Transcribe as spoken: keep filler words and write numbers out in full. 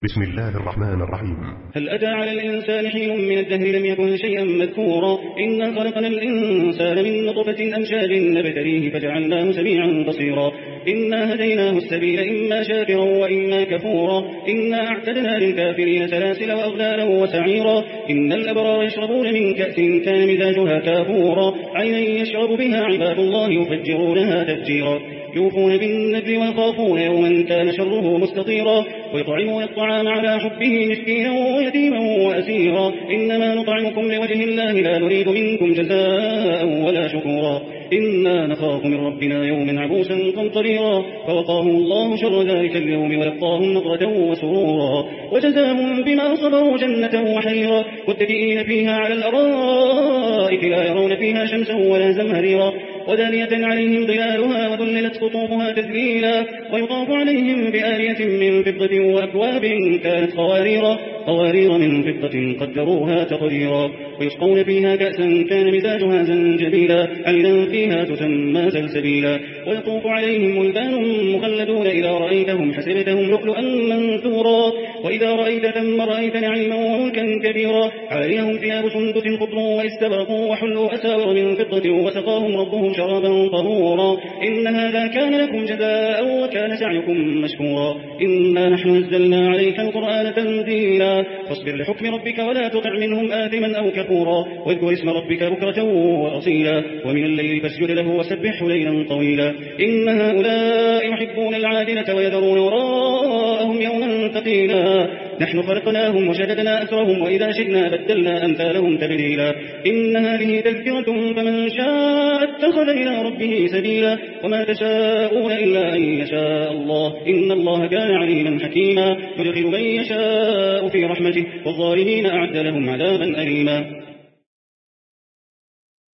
بسم الله الرحمن الرحيم. هل أتى على الإنسان حين من الدهر لم يكن شيئا مذكورا إنا خلقنا الإنسان من نطفة أمشاج نبتليه فجعلناه سميعا بصيرا إنا هديناه السبيل إما شاكرا وإما كفورا إنا أعتدنا للكافرين سلاسل وأغلالا وسعيرا إن الأبرار يشربون من كأس كان مزاجها كافورا عينا يشرب بها عباد الله يفجرونها تفجيرا يوفون بالنذر ويخافون يوما كان شره مستطيرا ويطعمون الطعام على حبه مسكينا ويتيما وأسيرا إنما نطعمكم لوجه الله لا نريد منكم جزاء ولا شكورا إنا نخاف من ربنا يوما عبوسا قمطريرا فوقاهم الله شر ذلك اليوم ولقاهم نظرة وسرورا وجزاهم بما صبروا جنة وحريرا متكئين فيها على الأرائك لا يرون فيها شمسا ولا زمهريرا ودانية عليهم ظلالها وذللت قطوفها تذليلا ويطاف عليهم بآلية من فضة وأكواب كانت قواريرا قوارير من فضة قدروها تقديرا ويسقون فيها كأسا كان مزاجها زنجبيلا عينا فيها تسمى سلسبيلا ويطوف عليهم ولدان مخلدون إذا رأيتهم حسبتهم لؤلؤا منثورا وإذا رأيت ثم رأيت نعيما وملكا كبيرا عاليهم ثياب سندس خضر واستبرقوا وحلوا أساور من فضة وسقاهم ربهم شرابا طهورا إن هذا كان لكم جزاء وكان سعيكم مشكورا إنا نحن نزلنا عليك القرآن تنزيلا فاصبر لحكم ربك ولا تطع منهم آثما أو كفورا واذكر اسم ربك بكرة وأصيلا ومن الليل فاسجد له وسبحه ليلا طويلا إن هؤلاء يحبون العاجلة ويذرون وراءهم يوما ثقيلا نحن خلقناهم وشددنا أسرهم وإذا شئنا بدلنا أمثالهم تبديلا إن هذه تذكرة فمن شاء اتخذ إلى ربه سبيلا وما تشاءون إلا أن يشاء الله إن الله كان عليما حكيما يدخل من يشاء في رحمته والظالمين أعد لهم عذابا أليما.